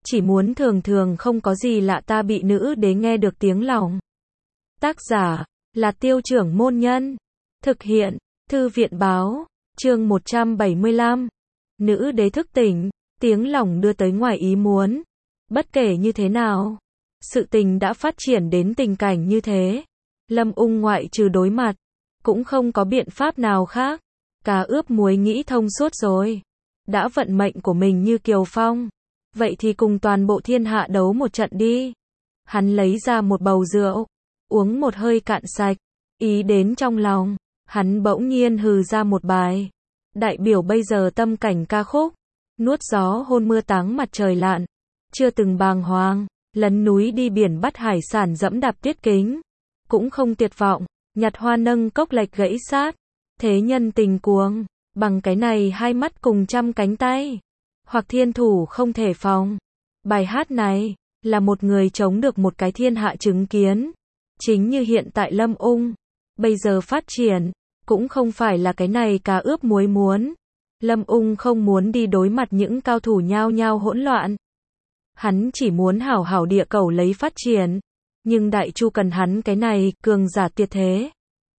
chỉ muốn thường thường không có gì lạ ta bị nữ đế nghe được tiếng lòng. Tác giả là Tiêu Trưởng Môn Nhân. Thực hiện Thư viện Báo. Chương 175. Nữ đế thức tỉnh, tiếng lòng đưa tới ngoài ý muốn. Bất kể như thế nào, sự tình đã phát triển đến tình cảnh như thế. Lâm Ung ngoại trừ đối mặt, cũng không có biện pháp nào khác. Cá ướp muối nghĩ thông suốt rồi. Đã vận mệnh của mình như Kiều Phong. Vậy thì cùng toàn bộ thiên hạ đấu một trận đi. Hắn lấy ra một bầu rượu, uống một hơi cạn sạch. Ý đến trong lòng, hắn bỗng nhiên hừ ra một bài. Đại biểu bây giờ tâm cảnh ca khúc. Nuốt gió hôn mưa táng mặt trời lặn. Chưa từng bàng hoàng, lấn núi đi biển bắt hải sản dẫm đạp tiết kính. Cũng không tuyệt vọng, nhặt hoa nâng cốc lệch gãy sát. Thế nhân tình cuồng, bằng cái này hai mắt cùng trăm cánh tay. Hoặc thiên thủ không thể phòng. Bài hát này, là một người chống được một cái thiên hạ chứng kiến. Chính như hiện tại Lâm Ung, bây giờ phát triển, cũng không phải là cái này cá ướp muối muốn. Lâm Ung không muốn đi đối mặt những cao thủ nhao nhao hỗn loạn. Hắn chỉ muốn hảo hảo địa cầu lấy phát triển. Nhưng Đại Chu cần hắn cái này, cường giả tuyệt thế.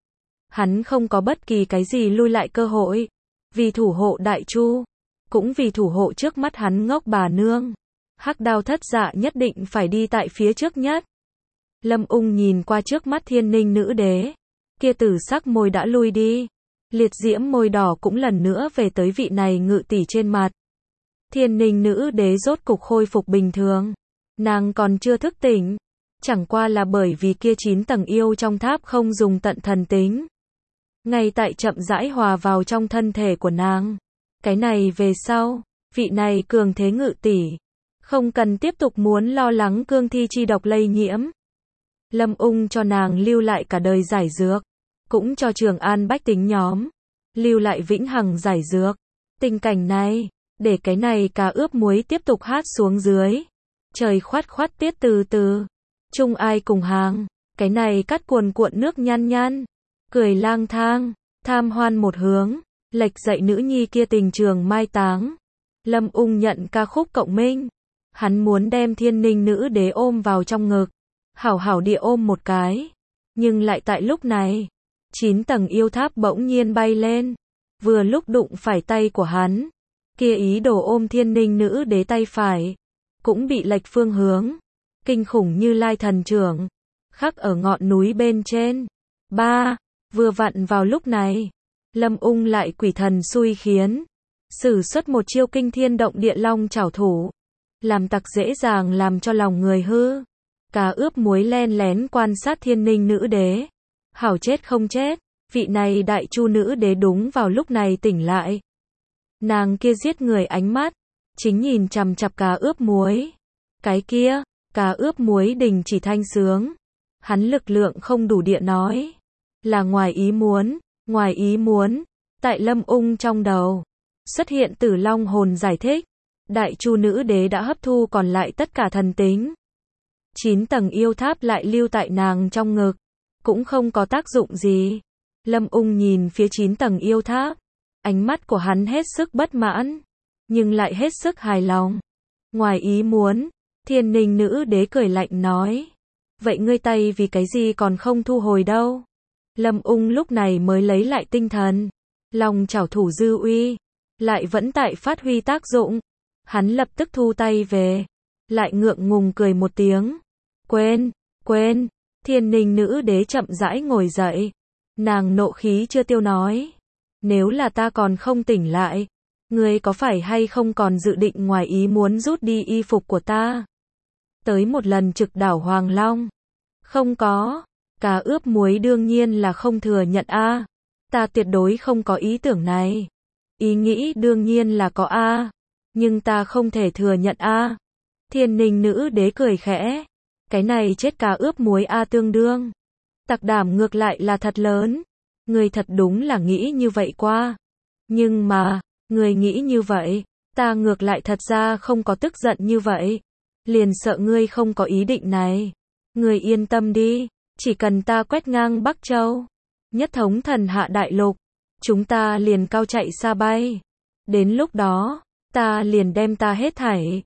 Hắn không có bất kỳ cái gì lui lại cơ hội. Vì thủ hộ Đại Chu, cũng vì thủ hộ trước mắt hắn ngốc bà nương. Hắc Đao Thất Dạ nhất định phải đi tại phía trước nhất. Lâm Ung nhìn qua trước mắt Thiên Ninh nữ đế. Kia tử sắc môi đã lui đi. Liệt diễm môi đỏ cũng lần nữa về tới vị này ngự tỷ trên mặt. Thiên Ninh nữ đế rốt cục khôi phục bình thường. Nàng còn chưa thức tỉnh. Chẳng qua là bởi vì kia 9 tầng yêu trong tháp không dùng tận thần tính. Ngay tại chậm rãi hòa vào trong thân thể của nàng. Cái này về sau, vị này cường thế ngự tỷ. Không cần tiếp tục muốn lo lắng cương thi chi độc lây nhiễm. Lâm Ung cho nàng lưu lại cả đời giải dược. Cũng cho Trường An bách tính nhóm. Lưu lại vĩnh hằng giải dược. Tình cảnh này, để cái này cá ướp muối tiếp tục hát xuống dưới. Trời khoát khoát tiết từ từ. Chung ai cùng hàng. Cái này cắt cuồn cuộn nước nhăn nhăn. Cười lang thang. Tham hoan một hướng. Lệch dậy nữ nhi kia tình trường mai táng. Lâm Ung nhận ca khúc cộng minh. Hắn muốn đem Thiên Ninh nữ đế ôm vào trong ngực. Hảo hảo địa ôm một cái. Nhưng lại tại lúc này, 9 tầng yêu tháp bỗng nhiên bay lên. Vừa lúc đụng phải tay của hắn. Kia ý đồ ôm Thiên Ninh nữ đế tay phải. Cũng bị lệch phương hướng. Kinh khủng như Lai thần trưởng. Khắc ở ngọn núi bên trên. Vừa vặn vào lúc này. Lâm Ung lại quỷ thần xui khiến. Sử xuất một chiêu kinh thiên động địa long chảo thủ. Làm tặc dễ dàng làm cho lòng người hư. Cá ướp muối len lén quan sát Thiên Ninh nữ đế. Hảo chết không chết. Vị này Đại Chu nữ đế đúng vào lúc này tỉnh lại. Nàng kia giết người ánh mắt. Chính nhìn chằm chằm cá ướp muối. Cái kia, cá ướp muối đình chỉ thanh sướng. Hắn lực lượng không đủ địa nói. Là ngoài ý muốn. Tại Lâm Ung trong đầu. Xuất hiện Tử Long hồn giải thích. Đại Chu nữ đế đã hấp thu còn lại tất cả thần tính. 9 tầng yêu tháp lại lưu tại nàng trong ngực. Cũng không có tác dụng gì. Lâm Ung nhìn phía 9 tầng yêu tháp. Ánh mắt của hắn hết sức bất mãn. Nhưng lại hết sức hài lòng. Ngoài ý muốn. Thiên Ninh nữ đế cười lạnh nói. Vậy ngươi tay vì cái gì còn không thu hồi đâu? Lâm Ung lúc này mới lấy lại tinh thần. Long chảo thủ dư uy. Lại vẫn tại phát huy tác dụng. Hắn lập tức thu tay về. Lại ngượng ngùng cười một tiếng. Quên. Thiên Ninh nữ đế chậm rãi ngồi dậy. Nàng nộ khí chưa tiêu nói. Nếu là ta còn không tỉnh lại. Ngươi có phải hay không còn dự định ngoài ý muốn rút đi y phục của ta? Tới một lần trực đảo Hoàng Long. Không có. Cá ướp muối đương nhiên là không thừa nhận a. Ta tuyệt đối không có ý tưởng này. Ý nghĩ đương nhiên là có a. Nhưng ta không thể thừa nhận a. Thiên Ninh nữ đế cười khẽ. Cái này chết cá ướp muối a tương đương. Tặc đảm ngược lại là thật lớn. Người thật đúng là nghĩ như vậy qua. Nhưng mà, người nghĩ như vậy, ta ngược lại thật ra không có tức giận như vậy. Liền sợ ngươi không có ý định này. Ngươi yên tâm đi, chỉ cần ta quét ngang Bắc Châu, nhất thống thần hạ đại lục, chúng ta liền cao chạy xa bay. Đến lúc đó, ta liền đem ta hết thảy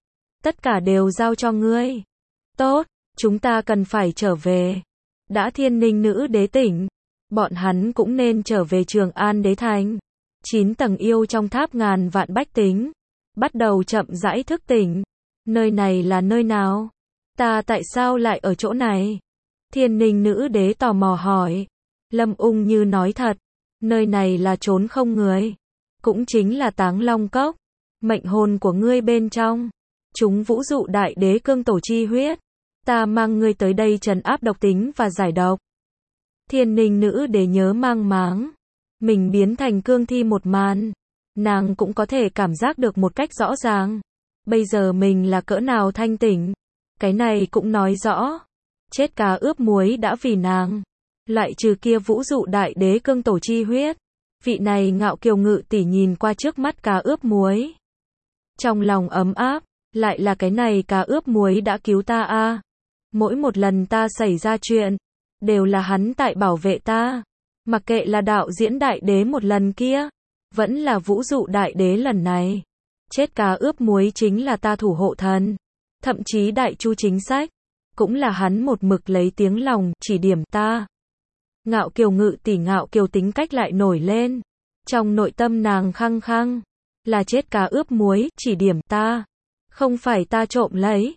tất cả đều giao cho ngươi. Tốt, chúng ta cần phải trở về. Đã Thiên Ninh nữ đế tỉnh, bọn hắn cũng nên trở về Trường An đế thành. 9 tầng yêu trong tháp ngàn vạn bách tính, bắt đầu chậm rãi thức tỉnh. Nơi này là nơi nào? Ta tại sao lại ở chỗ này? Thiên Ninh nữ đế tò mò hỏi. Lâm Ung như nói thật, nơi này là chốn không người, cũng chính là Táng Long Cốc. Mệnh hồn của ngươi bên trong, chúng vũ dụ đại đế cương tổ chi huyết. Ta mang ngươi tới đây trấn áp độc tính và giải độc. Thiên Ninh nữ đế nhớ mang máng, mình biến thành cương thi một màn, nàng cũng có thể cảm giác được một cách rõ ràng. Bây giờ mình là cỡ nào thanh tỉnh, cái này cũng nói rõ. Chết cá ướp muối đã vì nàng, lại trừ kia vũ dụ đại đế cương tổ chi huyết. Vị này Ngạo Kiều Ngự tỷ nhìn qua trước mắt cá ướp muối, trong lòng ấm áp, lại là cái này cá ướp muối đã cứu ta a. Mỗi một lần ta xảy ra chuyện, đều là hắn tại bảo vệ ta. Mặc kệ là đạo diễn đại đế một lần kia, vẫn là vũ dụ đại đế lần này. Chết cá ướp muối chính là ta thủ hộ thần. Thậm chí đại chu chính sách, cũng là hắn một mực lấy tiếng lòng chỉ điểm ta. Ngạo Kiều Ngự tỷ Ngạo Kiều tính cách lại nổi lên. Trong nội tâm nàng khăng khăng, là chết cá ướp muối chỉ điểm ta, không phải ta trộm lấy.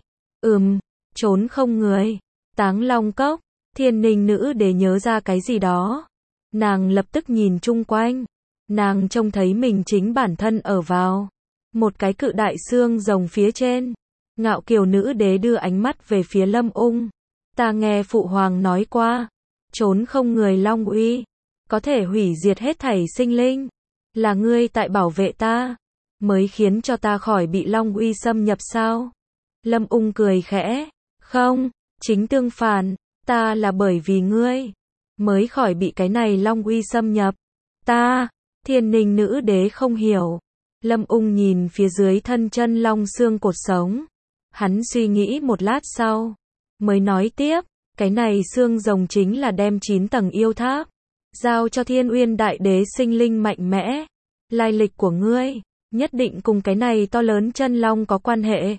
Trốn không người. Táng Long Cốc. Thiên Ninh nữ đế nhớ ra cái gì đó. Nàng lập tức nhìn chung quanh. Nàng trông thấy mình chính bản thân ở vào một cái cự đại xương rồng phía trên. Ngạo Kiều nữ đế đưa ánh mắt về phía Lâm Ung. Ta nghe phụ hoàng nói qua, trốn không người long uy, có thể hủy diệt hết thảy sinh linh. Là ngươi tại bảo vệ ta, mới khiến cho ta khỏi bị long uy xâm nhập sao? Lâm Ung cười khẽ. Không, chính tương phản, ta là bởi vì ngươi, mới khỏi bị cái này long uy xâm nhập. Ta, Thiên Ninh nữ đế không hiểu. Lâm Ung nhìn phía dưới thân chân long xương cột sống. Hắn suy nghĩ một lát sau, mới nói tiếp, cái này xương rồng chính là đem 9 tầng yêu tháp, giao cho Thiên Uyên đại đế sinh linh mạnh mẽ. Lai lịch của ngươi, nhất định cùng cái này to lớn chân long có quan hệ.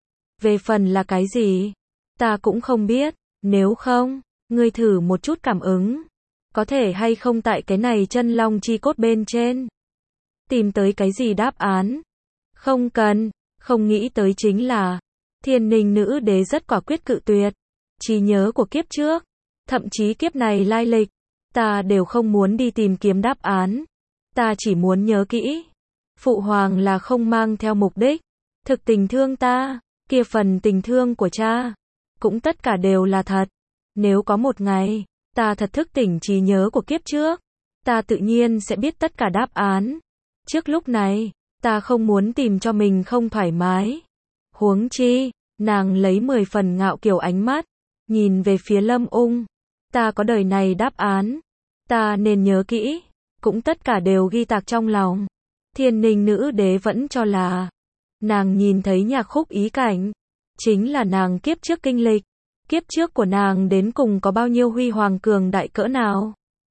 Về phần là cái gì, ta cũng không biết, nếu không, ngươi thử một chút cảm ứng, có thể hay không tại cái này chân long chi cốt bên trên, tìm tới cái gì đáp án. Không cần, không nghĩ tới chính là, Thiên Ninh nữ đế rất quả quyết cự tuyệt. Trí nhớ của kiếp trước, thậm chí kiếp này lai lịch, ta đều không muốn đi tìm kiếm đáp án. Ta chỉ muốn nhớ kỹ, phụ hoàng là không mang theo mục đích, thực tình thương ta, kia phần tình thương của cha, cũng tất cả đều là thật. Nếu có một ngày, ta thật thức tỉnh trí nhớ của kiếp trước, ta tự nhiên sẽ biết tất cả đáp án. Trước lúc này, ta không muốn tìm cho mình không thoải mái. Huống chi, nàng lấy 10 phần ngạo kiều ánh mắt, nhìn về phía Lâm Ung. Ta có đời này đáp án, ta nên nhớ kỹ, cũng tất cả đều ghi tạc trong lòng. Thiên Ninh nữ đế vẫn cho là, nàng nhìn thấy nhạc khúc ý cảnh, chính là nàng kiếp trước kinh lịch. Kiếp trước của nàng đến cùng có bao nhiêu huy hoàng cường đại cỡ nào,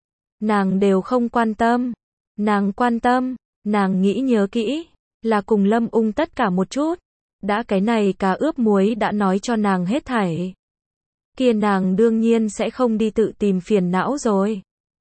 nàng đều không quan tâm. Nàng quan tâm, nàng nghĩ nhớ kỹ, là cùng Lâm Ung tất cả một chút. Đã cái này cá ướp muối đã nói cho nàng hết thảy, kia nàng đương nhiên sẽ không đi tự tìm phiền não rồi.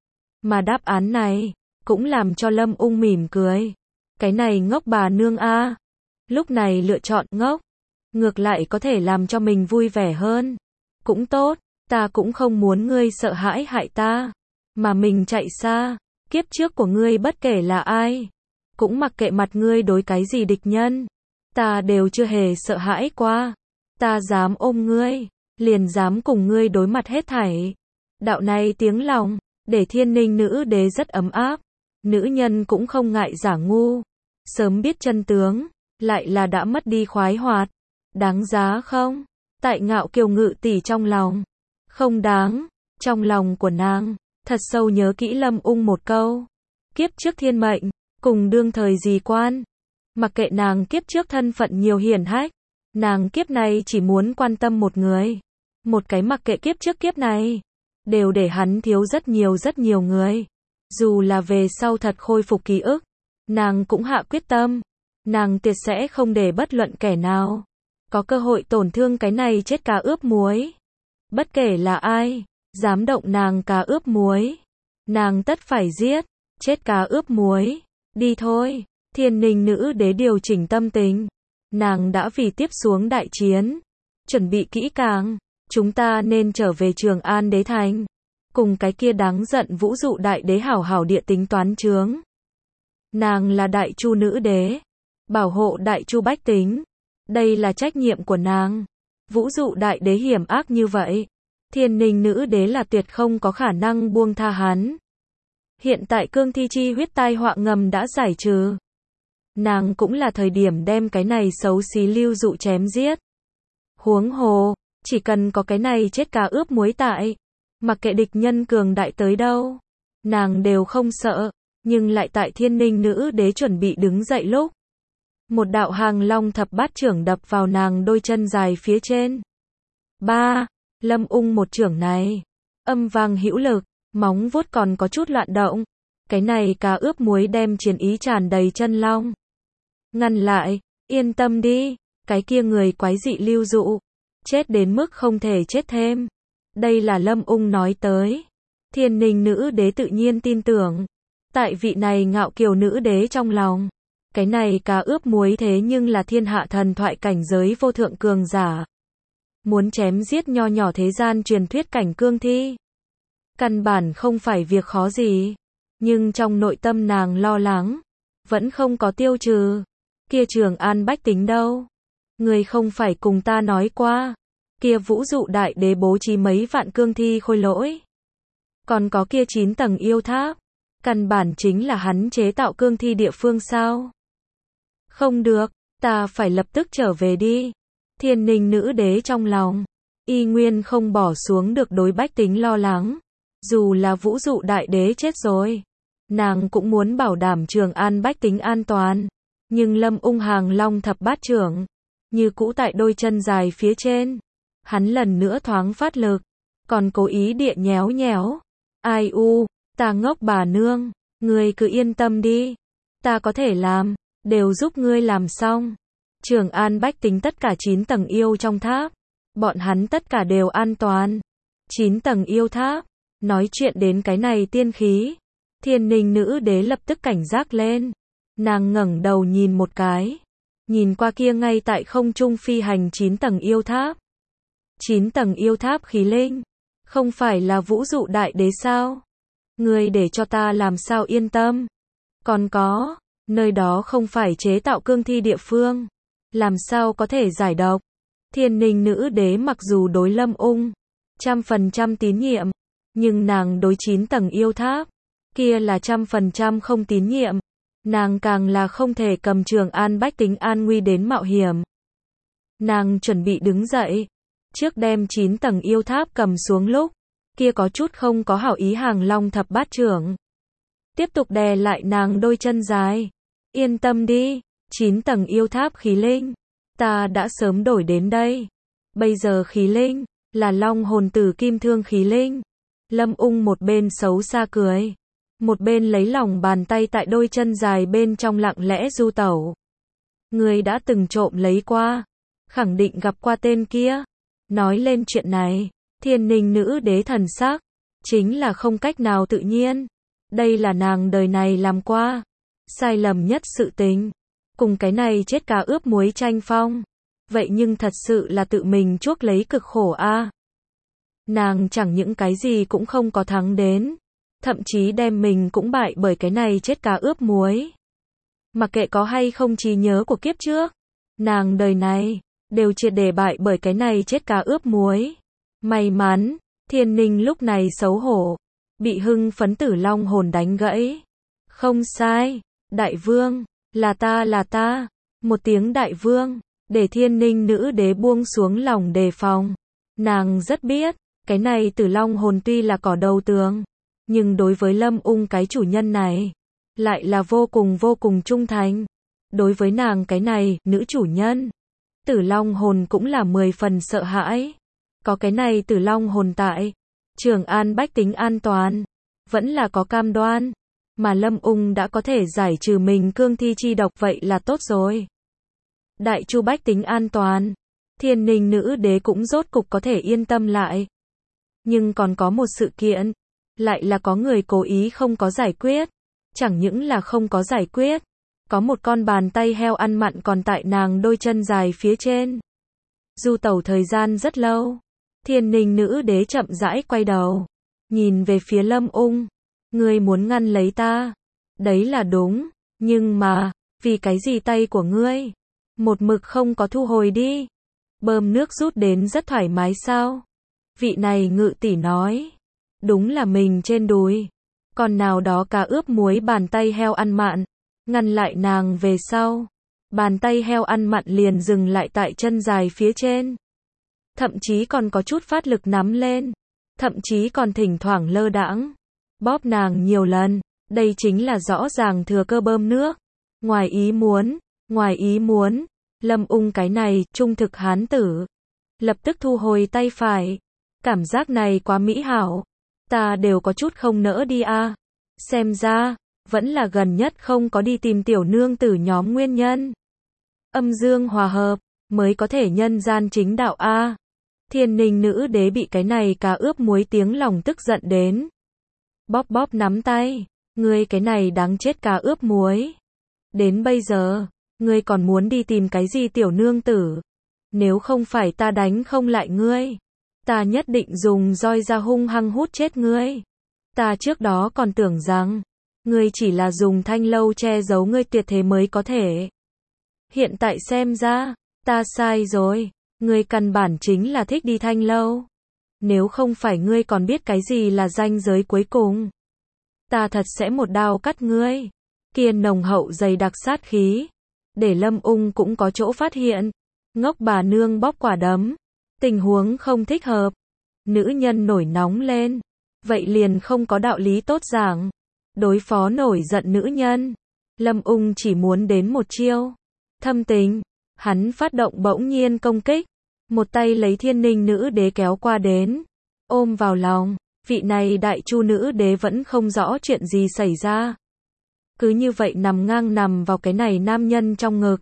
Mà đáp án này, cũng làm cho Lâm Ung mỉm cười. Cái này ngốc bà nương a, lúc này lựa chọn ngốc, ngược lại có thể làm cho mình vui vẻ hơn. Cũng tốt, ta cũng không muốn ngươi sợ hãi hại ta, mà mình chạy xa. Kiếp trước của ngươi bất kể là ai, cũng mặc kệ mặt ngươi đối cái gì địch nhân, ta đều chưa hề sợ hãi qua. Ta dám ôm ngươi, liền dám cùng ngươi đối mặt hết thảy. Đạo này tiếng lòng, để Thiên Ninh nữ đế rất ấm áp. Nữ nhân cũng không ngại giả ngu, sớm biết chân tướng, lại là đã mất đi khoái hoạt. Đáng giá không? Tại Ngạo Kiều Ngự tỷ trong lòng, không đáng. Trong lòng của nàng, thật sâu nhớ kỹ Lâm Ung một câu. Kiếp trước thiên mệnh, cùng đương thời gì quan. Mặc kệ nàng kiếp trước thân phận nhiều hiển hách, nàng kiếp này chỉ muốn quan tâm một người. Một cái mặc kệ kiếp trước kiếp này, đều để hắn thiếu rất nhiều người. Dù là về sau thật khôi phục ký ức, nàng cũng hạ quyết tâm, nàng tuyệt sẽ không để bất luận kẻ nào có cơ hội tổn thương cái này chết cá ướp muối. Bất kể là ai, dám động nàng cá ướp muối, nàng tất phải giết, chết cá ướp muối. Đi thôi, Thiên Ninh nữ đế điều chỉnh tâm tình. Nàng đã vì tiếp xuống đại chiến, chuẩn bị kỹ càng, chúng ta nên trở về Trường An đế thành, cùng cái kia đáng giận Vũ Dụ đại đế hảo hảo địa tính toán chướng. Nàng là Đại Chu nữ đế, bảo hộ Đại Chu bách tính, đây là trách nhiệm của nàng. Vũ Dụ đại đế hiểm ác như vậy, Thiên Ninh nữ đế là tuyệt không có khả năng buông tha hắn. Hiện tại cương thi chi huyết tai họa ngầm đã giải trừ, nàng cũng là thời điểm đem cái này xấu xí Lưu Dụ chém giết. Huống hồ, chỉ cần có cái này chết cá ướp muối tại, mặc kệ địch nhân cường đại tới đâu, nàng đều không sợ. Nhưng lại tại Thiên Ninh nữ đế chuẩn bị đứng dậy lúc, một đạo hàng long thập bát chưởng đập vào nàng đôi chân dài phía trên. Lâm Ung một chưởng này, âm vang hữu lực, móng vuốt còn có chút loạn động. Cái này cá ướp muối đem chiến ý tràn đầy chân long. Ngăn lại, yên tâm đi, cái kia người quái dị Lưu Dụ, chết đến mức không thể chết thêm. Đây là Lâm Ung nói tới. Thiên Ninh nữ đế tự nhiên tin tưởng. Tại vị này ngạo kiều nữ đế trong lòng, cái này cá ướp muối thế nhưng là thiên hạ thần thoại cảnh giới vô thượng cường giả. Muốn chém giết nho nhỏ thế gian truyền thuyết cảnh cương thi, căn bản không phải việc khó gì. Nhưng trong nội tâm nàng lo lắng, vẫn không có tiêu trừ. Kia Trường An bách tính đâu? Người không phải cùng ta nói qua, kia Vũ Dụ đại đế bố trí mấy vạn cương thi khôi lỗi. Còn có kia 9 tầng yêu tháp, căn bản chính là hắn chế tạo cương thi địa phương sao? Không được, ta phải lập tức trở về đi. Thiên Ninh nữ đế trong lòng, y nguyên không bỏ xuống được đối bách tính lo lắng. Dù là Vũ Dụ đại đế chết rồi, nàng cũng muốn bảo đảm Trường An bách tính an toàn. Nhưng Lâm Ung hàng long thập bát chưởng, như cũ tại đôi chân dài phía trên. Hắn lần nữa thoáng phát lực, còn cố ý địa nhéo nhéo. Ai u, ta ngốc bà nương, ngươi cứ yên tâm đi. Ta có thể làm, đều giúp ngươi làm xong. Trường An bách tính tất cả 9 tầng yêu trong tháp, bọn hắn tất cả đều an toàn. 9 tầng yêu tháp, nói chuyện đến cái này tiên khí. Thiên Ninh nữ đế lập tức cảnh giác lên. Nàng ngẩng đầu nhìn một cái, nhìn qua kia ngay tại không trung phi hành 9 tầng yêu tháp. 9 tầng yêu tháp khí linh, không phải là Vũ Dụ đại đế sao? Ngươi để cho ta làm sao yên tâm? Còn có, nơi đó không phải chế tạo cương thi địa phương, làm sao có thể giải độc? Thiên Ninh nữ đế mặc dù đối Lâm Ung 100% tín nhiệm, nhưng nàng đối 9 tầng yêu tháp kia là 100% không tín nhiệm. Nàng càng là không thể cầm Trường An bách tính an nguy đến mạo hiểm. Nàng chuẩn bị đứng dậy, trước đem 9 tầng yêu tháp cầm xuống lúc, kia có chút không có hảo ý hàng long thập bát chưởng. Tiếp tục đè lại nàng đôi chân dài. Yên tâm đi, 9 tầng yêu tháp khí linh, ta đã sớm đổi đến đây. Bây giờ khí linh, là long hồn tử kim thương khí linh. Lâm Ung một bên xấu xa cười, một bên lấy lòng bàn tay tại đôi chân dài bên trong lặng lẽ du tẩu. Người đã từng trộm lấy qua, khẳng định gặp qua tên kia. Nói lên chuyện này, Thiên Ninh nữ đế thần sắc, chính là không cách nào tự nhiên. Đây là nàng đời này làm qua sai lầm nhất sự tình. Cùng cái này chết cá ướp muối tranh phong. Vậy nhưng thật sự là tự mình chuốc lấy cực khổ a. Nàng chẳng những cái gì cũng không có thắng đến, thậm chí đem mình cũng bại bởi cái này chết cá ướp muối. Mặc kệ có hay không trí nhớ của kiếp trước, nàng đời này đều triệt để bại bởi cái này chết cá ướp muối. May mắn, Thiên Ninh lúc này xấu hổ, bị hưng phấn Tử Long hồn đánh gãy. Không sai, đại vương, là ta. Một tiếng đại vương, để Thiên Ninh nữ đế buông xuống lòng đề phòng. Nàng rất biết, cái này Tử Long hồn tuy là cỏ đầu tường, nhưng đối với Lâm Ung cái chủ nhân này, lại là vô cùng trung thành. Đối với nàng cái này, nữ chủ nhân, Tử Long hồn cũng là 10 phần sợ hãi. Có cái này Tử Long hồn tại, Trường An bách tính an toàn, vẫn là có cam đoan. Mà Lâm Ung đã có thể giải trừ mình cương thi chi độc vậy là tốt rồi. Đại Chu bách tính an toàn, Thiên Ninh nữ đế cũng rốt cục có thể yên tâm lại. Nhưng còn có một sự kiện, lại là có người cố ý không có giải quyết. Chẳng những là không có giải quyết, có một con bàn tay heo ăn mặn còn tại nàng đôi chân dài phía trên. Du tẩu thời gian rất lâu, Thiên Ninh nữ đế chậm rãi quay đầu, nhìn về phía Lâm Ung. Ngươi muốn ngăn lấy ta, đấy là đúng, nhưng mà, vì cái gì tay của ngươi một mực không có thu hồi đi? Bơm nước rút đến rất thoải mái sao? Vị này ngự tỷ nói, đúng là mình trên đùi. Còn nào đó cá ướp muối bàn tay heo ăn mặn, ngăn lại nàng về sau. Bàn tay heo ăn mặn liền dừng lại tại chân dài phía trên. Thậm chí còn có chút phát lực nắm lên. Thậm chí còn thỉnh thoảng lơ đãng bóp nàng nhiều lần. Đây chính là rõ ràng thừa cơ bơm nước. Ngoài ý muốn, Lâm Ung cái này, trung thực hán tử. Lập tức thu hồi tay phải. Cảm giác này quá mỹ hảo. Ta đều có chút không nỡ đi a. Xem ra, vẫn là gần nhất không có đi tìm tiểu nương tử nhóm nguyên nhân. Âm dương hòa hợp, mới có thể nhân gian chính đạo a. Thiên Ninh nữ đế bị cái này cá ướp muối tiếng lòng tức giận đến. Bóp bóp nắm tay, ngươi cái này đáng chết cá ướp muối. Đến bây giờ, ngươi còn muốn đi tìm cái gì tiểu nương tử? Nếu không phải ta đánh không lại ngươi, ta nhất định dùng roi ra hung hăng hút chết ngươi. Ta trước đó còn tưởng rằng, ngươi chỉ là dùng thanh lâu che giấu ngươi tuyệt thế mới có thể. Hiện tại xem ra, ta sai rồi. Ngươi căn bản chính là thích đi thanh lâu. Nếu không phải ngươi còn biết cái gì là ranh giới cuối cùng, ta thật sẽ một đao cắt ngươi. Kia nồng hậu dày đặc sát khí, để Lâm Ung cũng có chỗ phát hiện. Ngốc bà nương bóp quả đấm, tình huống không thích hợp. Nữ nhân nổi nóng lên, vậy liền không có đạo lý tốt giảng. Đối phó nổi giận nữ nhân, Lâm Ung chỉ muốn đến một chiêu. Thâm tình, hắn phát động bỗng nhiên công kích, một tay lấy Thiên Ninh nữ đế kéo qua đến, ôm vào lòng. Vị này đại chu nữ đế vẫn không rõ chuyện gì xảy ra. Cứ như vậy nằm vào cái này nam nhân trong ngực.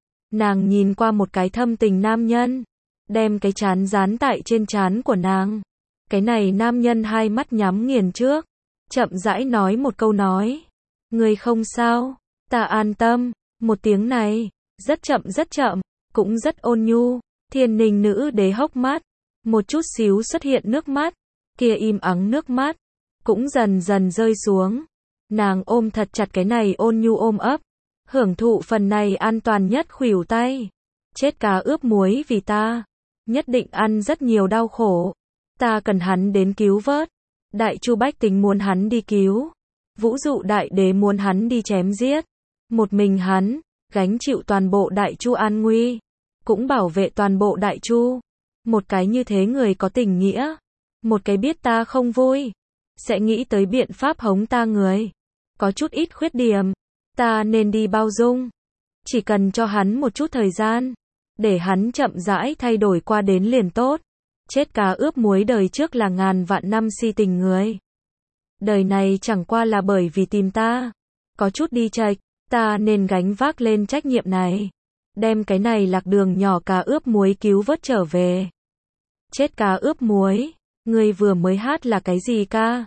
Nàng nhìn qua một cái thâm tình nam nhân, đem cái trán dán tại trên trán của nàng. Cái này nam nhân hai mắt nhắm nghiền trước, chậm rãi nói một câu nói. Ngươi không sao, ta an tâm. Một tiếng này, rất chậm, cũng rất ôn nhu. Thiên Ninh nữ đế hốc mắt, một chút xíu xuất hiện nước mắt, kia im ắng nước mắt, cũng dần dần rơi xuống. Nàng ôm thật chặt cái này ôn nhu ôm ấp, hưởng thụ phần này an toàn nhất khuỷu tay. Chết cá ướp muối vì ta, nhất định ăn rất nhiều đau khổ. Ta cần hắn đến cứu vớt. Đại chu bách tính muốn hắn đi cứu. Vũ dụ đại đế muốn hắn đi chém giết. Một mình hắn, gánh chịu toàn bộ đại chu an nguy, cũng bảo vệ toàn bộ đại chu. Một cái như thế người có tình nghĩa, một cái biết ta không vui, sẽ nghĩ tới biện pháp hống ta người. Có chút ít khuyết điểm, ta nên đi bao dung. Chỉ cần cho hắn một chút thời gian, để hắn chậm rãi thay đổi qua đến liền tốt. Chết cá ướp muối đời trước là ngàn vạn năm si tình người. Đời này chẳng qua là bởi vì tìm ta, có chút đi chệch, ta nên gánh vác lên trách nhiệm này. Đem cái này lạc đường nhỏ cá ướp muối cứu vớt trở về. Chết cá ướp muối, ngươi vừa mới hát là cái gì ca?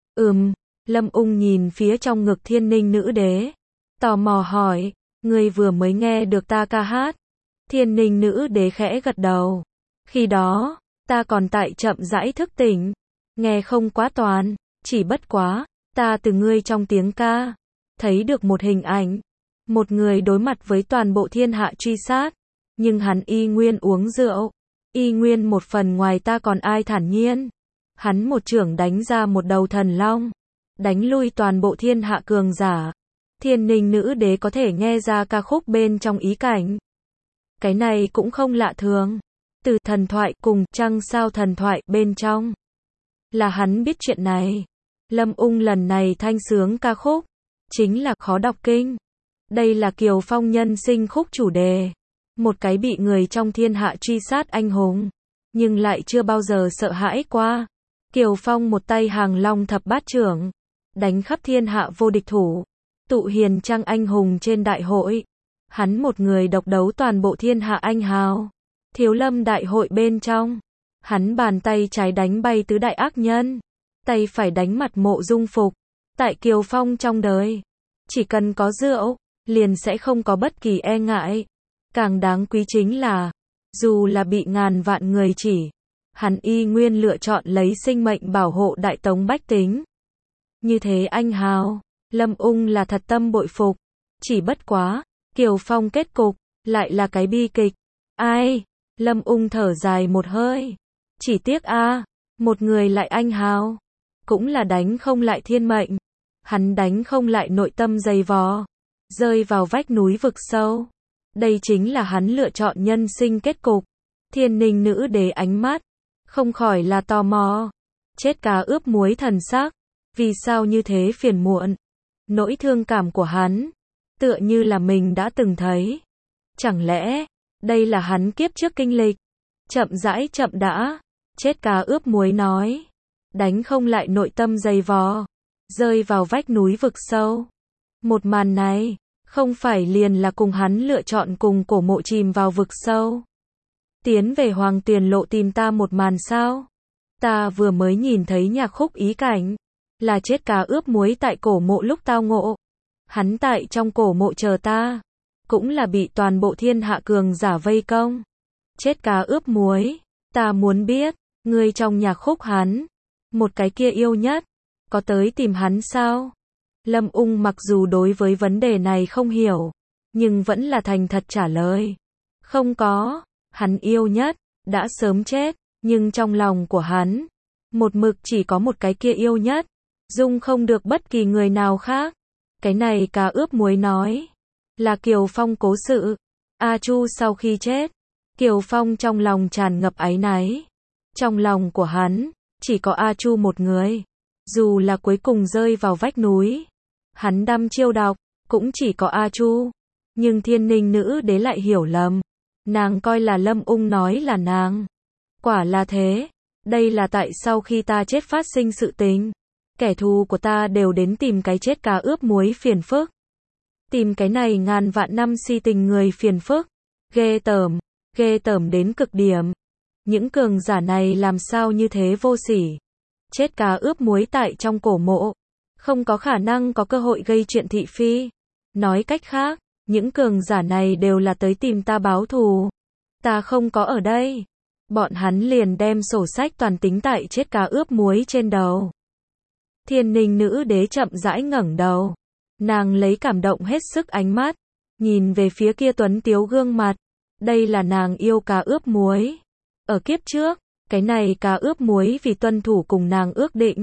Lâm Ung nhìn phía trong ngực Thiên Ninh nữ đế, tò mò hỏi, ngươi vừa mới nghe được ta ca hát? Thiên Ninh nữ đế khẽ gật đầu. Khi đó, ta còn tại chậm rãi thức tỉnh, nghe không quá toàn, chỉ bất quá, ta từ ngươi trong tiếng ca, thấy được một hình ảnh. Một người đối mặt với toàn bộ thiên hạ truy sát, nhưng hắn y nguyên uống rượu, y nguyên một phần ngoài ta còn ai thản nhiên. Hắn một chưởng đánh ra một đầu thần long, đánh lui toàn bộ thiên hạ cường giả. Thiên Ninh nữ đế có thể nghe ra ca khúc bên trong ý cảnh. Cái này cũng không lạ thường. Từ thần thoại cùng trăng sao thần thoại bên trong, là hắn biết chuyện này. Lâm Ung lần này thanh sướng ca khúc, chính là Khó Đọc Kinh. Đây là Kiều Phong nhân sinh khúc chủ đề. Một cái bị người trong thiên hạ truy sát anh hùng, nhưng lại chưa bao giờ sợ hãi qua. Kiều Phong một tay hàng long thập bát chưởng, đánh khắp thiên hạ vô địch thủ, tụ hiền trang anh hùng trên đại hội. Hắn một người độc đấu toàn bộ thiên hạ anh hào. Thiếu Lâm đại hội bên trong, hắn bàn tay trái đánh bay tứ đại ác nhân, tay phải đánh mặt Mộ Dung Phục. Tại Kiều Phong trong đời, chỉ cần có rượu, liền sẽ không có bất kỳ e ngại. Càng đáng quý chính là, dù là bị ngàn vạn người chỉ, hắn y nguyên lựa chọn lấy sinh mệnh bảo hộ đại tống bách tính. Như thế anh hào, Lâm Ung là thật tâm bội phục. Chỉ bất quá, Kiều Phong kết cục, lại là cái bi kịch. Ai? Lâm Ung thở dài một hơi. Chỉ tiếc một người lại anh hào, cũng là đánh không lại thiên mệnh. Hắn đánh không lại nội tâm dày vò, rơi vào vách núi vực sâu. Đây chính là hắn lựa chọn nhân sinh kết cục. Thiên Ninh nữ đế ánh mắt, không khỏi là tò mò. Chết cá ướp muối thần sắc, vì sao như thế phiền muộn? Nỗi thương cảm của hắn, tựa như là mình đã từng thấy. Chẳng lẽ, đây là hắn kiếp trước kinh lịch? Chậm rãi chậm đã, chết cá ướp muối nói. Đánh không lại nội tâm dày vò, rơi vào vách núi vực sâu. Một màn này, không phải liền là cùng hắn lựa chọn cùng cổ mộ chìm vào vực sâu. Tiến về Hoàng Tuyền lộ tìm ta một màn sao? Ta vừa mới nhìn thấy nhạc khúc ý cảnh, là chết cá ướp muối tại cổ mộ lúc tao ngộ. Hắn tại trong cổ mộ chờ ta, cũng là bị toàn bộ thiên hạ cường giả vây công. Chết cá ướp muối, ta muốn biết, ngươi trong nhạc khúc hắn, một cái kia yêu nhất, có tới tìm hắn sao? Lâm Ung mặc dù đối với vấn đề này không hiểu, nhưng vẫn là thành thật trả lời. Không có, hắn yêu nhất, đã sớm chết, nhưng trong lòng của hắn, một mực chỉ có một cái kia yêu nhất, dung không được bất kỳ người nào khác. Cái này cá ướp muối nói, là Kiều Phong cố sự. A Chu sau khi chết, Kiều Phong trong lòng tràn ngập áy náy. Trong lòng của hắn, chỉ có A Chu một người. Dù là cuối cùng rơi vào vách núi, hắn đăm chiêu độc, cũng chỉ có A Chu. Nhưng Thiên Ninh nữ đế lại hiểu lầm. Nàng coi là Lâm Ung nói là nàng. Quả là thế. Đây là tại sau khi ta chết phát sinh sự tình. Kẻ thù của ta đều đến tìm cái chết cá ướp muối phiền phức. Tìm cái này ngàn vạn năm si tình người phiền phức. Ghê tởm đến cực điểm. Những cường giả này làm sao như thế vô sỉ. Chết cá ướp muối tại trong cổ mộ, không có khả năng có cơ hội gây chuyện thị phi. Nói cách khác, những cường giả này đều là tới tìm ta báo thù. Ta không có ở đây. Bọn hắn liền đem sổ sách toàn tính tại chết cá ướp muối trên đầu. Thiên Ninh nữ đế chậm rãi ngẩng đầu. Nàng lấy cảm động hết sức ánh mắt, nhìn về phía kia tuấn tiếu gương mặt. Đây là nàng yêu cá ướp muối. Ở kiếp trước, cái này cá ướp muối vì tuân thủ cùng nàng ước định.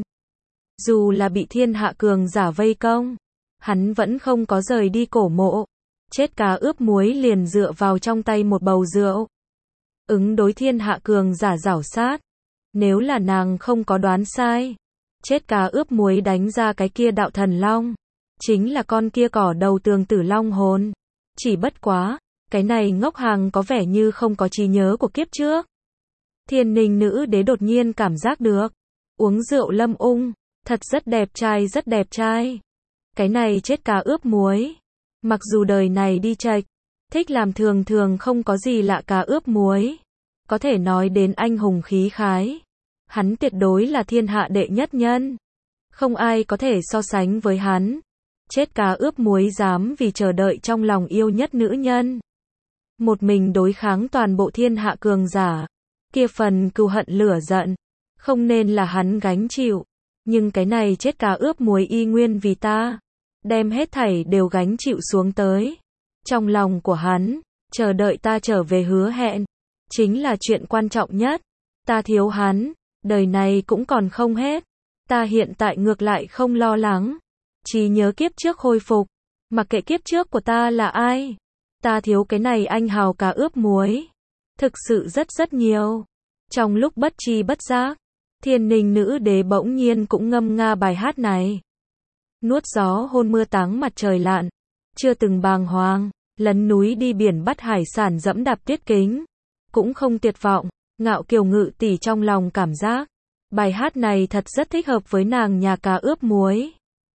Dù là bị thiên hạ cường giả vây công, hắn vẫn không có rời đi cổ mộ. Chết cá ướp muối liền dựa vào trong tay một bầu rượu. Ứng đối thiên hạ cường giả giảo sát. Nếu là nàng không có đoán sai, chết cá ướp muối đánh ra cái kia đạo thần long, chính là con kia cỏ đầu tường tử long hồn. Chỉ bất quá, cái này ngốc hàng có vẻ như không có trí nhớ của kiếp trước. Thiên Ninh nữ đế đột nhiên cảm giác được, uống rượu Lâm Ung, thật rất đẹp trai rất đẹp trai. Cái này chết cá ướp muối, mặc dù đời này đi chệch, thích làm thường thường không có gì lạ cá ướp muối. Có thể nói đến anh hùng khí khái. Hắn tuyệt đối là thiên hạ đệ nhất nhân. Không ai có thể so sánh với hắn. Chết cá ướp muối dám vì chờ đợi trong lòng yêu nhất nữ nhân. Một mình đối kháng toàn bộ thiên hạ cường giả. Kia phần cừu hận lửa giận, không nên là hắn gánh chịu. Nhưng cái này chết cá ướp muối y nguyên vì ta. Đem hết thảy đều gánh chịu xuống tới. Trong lòng của hắn, chờ đợi ta trở về hứa hẹn. Chính là chuyện quan trọng nhất. Ta thiếu hắn, đời này cũng còn không hết. Ta hiện tại ngược lại không lo lắng. Chỉ nhớ kiếp trước hồi phục. Mặc kệ kiếp trước của ta là ai. Ta thiếu cái này anh hào cá ướp muối. Thực sự rất nhiều. Trong lúc bất tri bất giác, Thiên Ninh nữ đế bỗng nhiên cũng ngâm nga bài hát này. Nuốt gió hôn mưa táng mặt trời lặn. Chưa từng bàng hoàng, lấn núi đi biển bắt hải sản dẫm đạp tuyết kính. Cũng không tuyệt vọng, ngạo kiều ngự tỷ trong lòng cảm giác. Bài hát này thật rất thích hợp với nàng nhà cá ướp muối.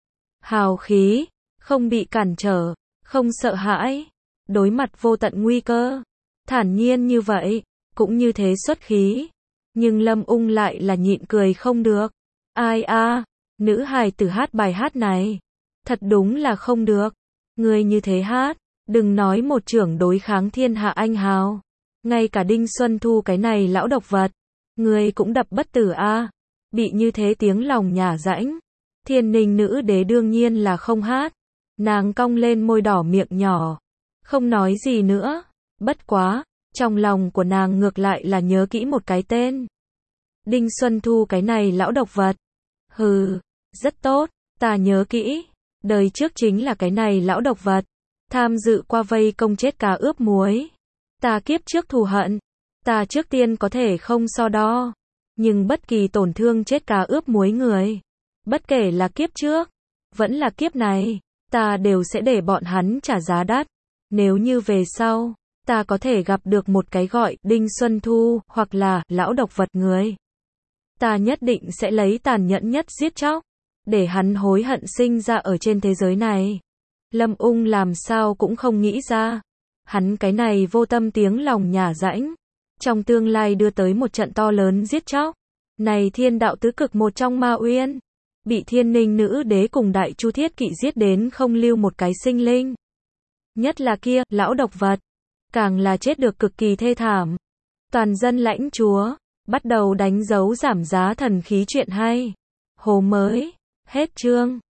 Hào khí, không bị cản trở, không sợ hãi, đối mặt vô tận nguy cơ. Thản nhiên như vậy, cũng như thế xuất khí. Nhưng Lâm Ung lại là nhịn cười không được. Ai a, nữ hài tử hát bài hát này. Thật đúng là không được. Người như thế hát, đừng nói một chưởng đối kháng thiên hạ anh hào. Ngay cả Đinh Xuân Thu cái này lão độc vật, người cũng đập bất tử a. Bị như thế tiếng lòng nhả rãnh. Thiên Ninh nữ đế đương nhiên là không hát. Nàng cong lên môi đỏ miệng nhỏ. Không nói gì nữa. Bất quá, trong lòng của nàng ngược lại là nhớ kỹ một cái tên. Đinh Xuân Thu cái này lão độc vật. Hừ, rất tốt, ta nhớ kỹ. Đời trước chính là cái này lão độc vật. Tham dự qua vây công chết cá ướp muối. Ta kiếp trước thù hận. Ta trước tiên có thể không so đo. Nhưng bất kỳ tổn thương chết cá ướp muối người. Bất kể là kiếp trước, vẫn là kiếp này, ta đều sẽ để bọn hắn trả giá đắt. Nếu như về sau, ta có thể gặp được một cái gọi Đinh Xuân Thu, hoặc là lão độc vật người. Ta nhất định sẽ lấy tàn nhẫn nhất giết chóc, để hắn hối hận sinh ra ở trên thế giới này. Lâm Ung làm sao cũng không nghĩ ra. Hắn cái này vô tâm tiếng lòng nhả rãnh. Trong tương lai đưa tới một trận to lớn giết chóc. Này thiên đạo tứ cực một trong Ma Uyên. Bị Thiên Ninh nữ đế cùng Đại Chu Thiết Kỵ giết đến không lưu một cái sinh linh. Nhất là kia, lão độc vật. Càng là chết được cực kỳ thê thảm. Toàn dân lãnh chúa. Bắt đầu đánh dấu giảm giá thần khí chuyện hay. Hồ mới. Hết chương.